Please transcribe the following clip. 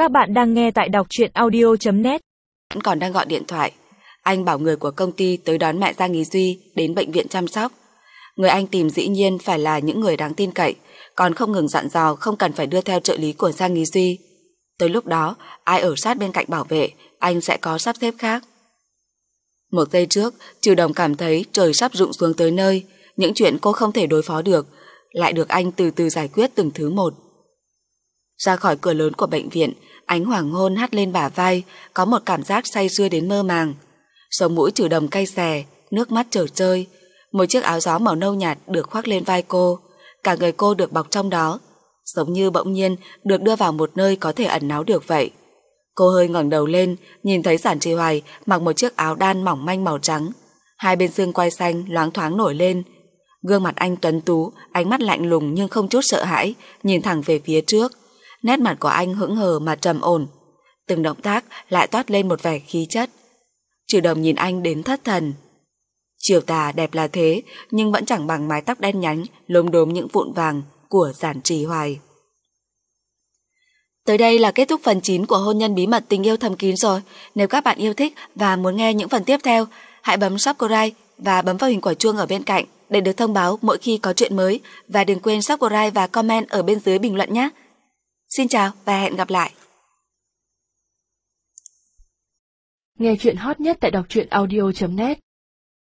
Các bạn đang nghe tại đọc truyện audio.net. Vẫn còn đang gọi điện thoại. Anh bảo người của công ty tới đón mẹ Giang Ý Duy đến bệnh viện chăm sóc. Người anh tìm dĩ nhiên phải là những người đáng tin cậy, còn không ngừng dặn dò không cần phải đưa theo trợ lý của Giang Ý Duy. Tới lúc đó, ai ở sát bên cạnh bảo vệ, anh sẽ có sắp xếp khác. Một giây trước, Trừ Đồng cảm thấy trời sắp rụng xuống tới nơi, những chuyện cô không thể đối phó được, lại được anh từ từ giải quyết từng thứ một. Ra khỏi cửa lớn của bệnh viện, ánh hoàng hôn hắt lên bả vai, có một cảm giác say sưa đến mơ màng. Sống mũi Trừ Đồng cay xè, nước mắt trở trơi. Một chiếc áo gió màu nâu nhạt được khoác lên vai cô, cả người cô được bọc trong đó, giống như bỗng nhiên được đưa vào một nơi có thể ẩn náu được vậy. Cô hơi ngẩng đầu lên, nhìn thấy Giản Trì Hoài mặc một chiếc áo đan mỏng manh màu trắng, hai bên xương quai xanh loáng thoáng nổi lên. Gương mặt anh tuấn tú, ánh mắt lạnh lùng nhưng không chút sợ hãi, nhìn thẳng về phía trước. Nét mặt của anh hững hờ mà trầm ổn, từng động tác lại toát lên một vẻ khí chất. Trừ Đồng nhìn anh đến thất thần. Chiều tà đẹp là thế, nhưng vẫn chẳng bằng mái tóc đen nhánh lốm đốm những vụn vàng của Giản Trì Hoài. Tới đây là kết thúc phần 9 của Hôn nhân bí mật tình yêu thầm kín rồi. Nếu các bạn yêu thích và muốn nghe những phần tiếp theo, hãy bấm subscribe và bấm vào hình quả chuông ở bên cạnh để được thông báo mỗi khi có chuyện mới, và đừng quên subscribe và comment ở bên dưới bình luận nhé. Xin chào và hẹn gặp lại. Nghe chuyện hot nhất tại đọc truyện audio.net.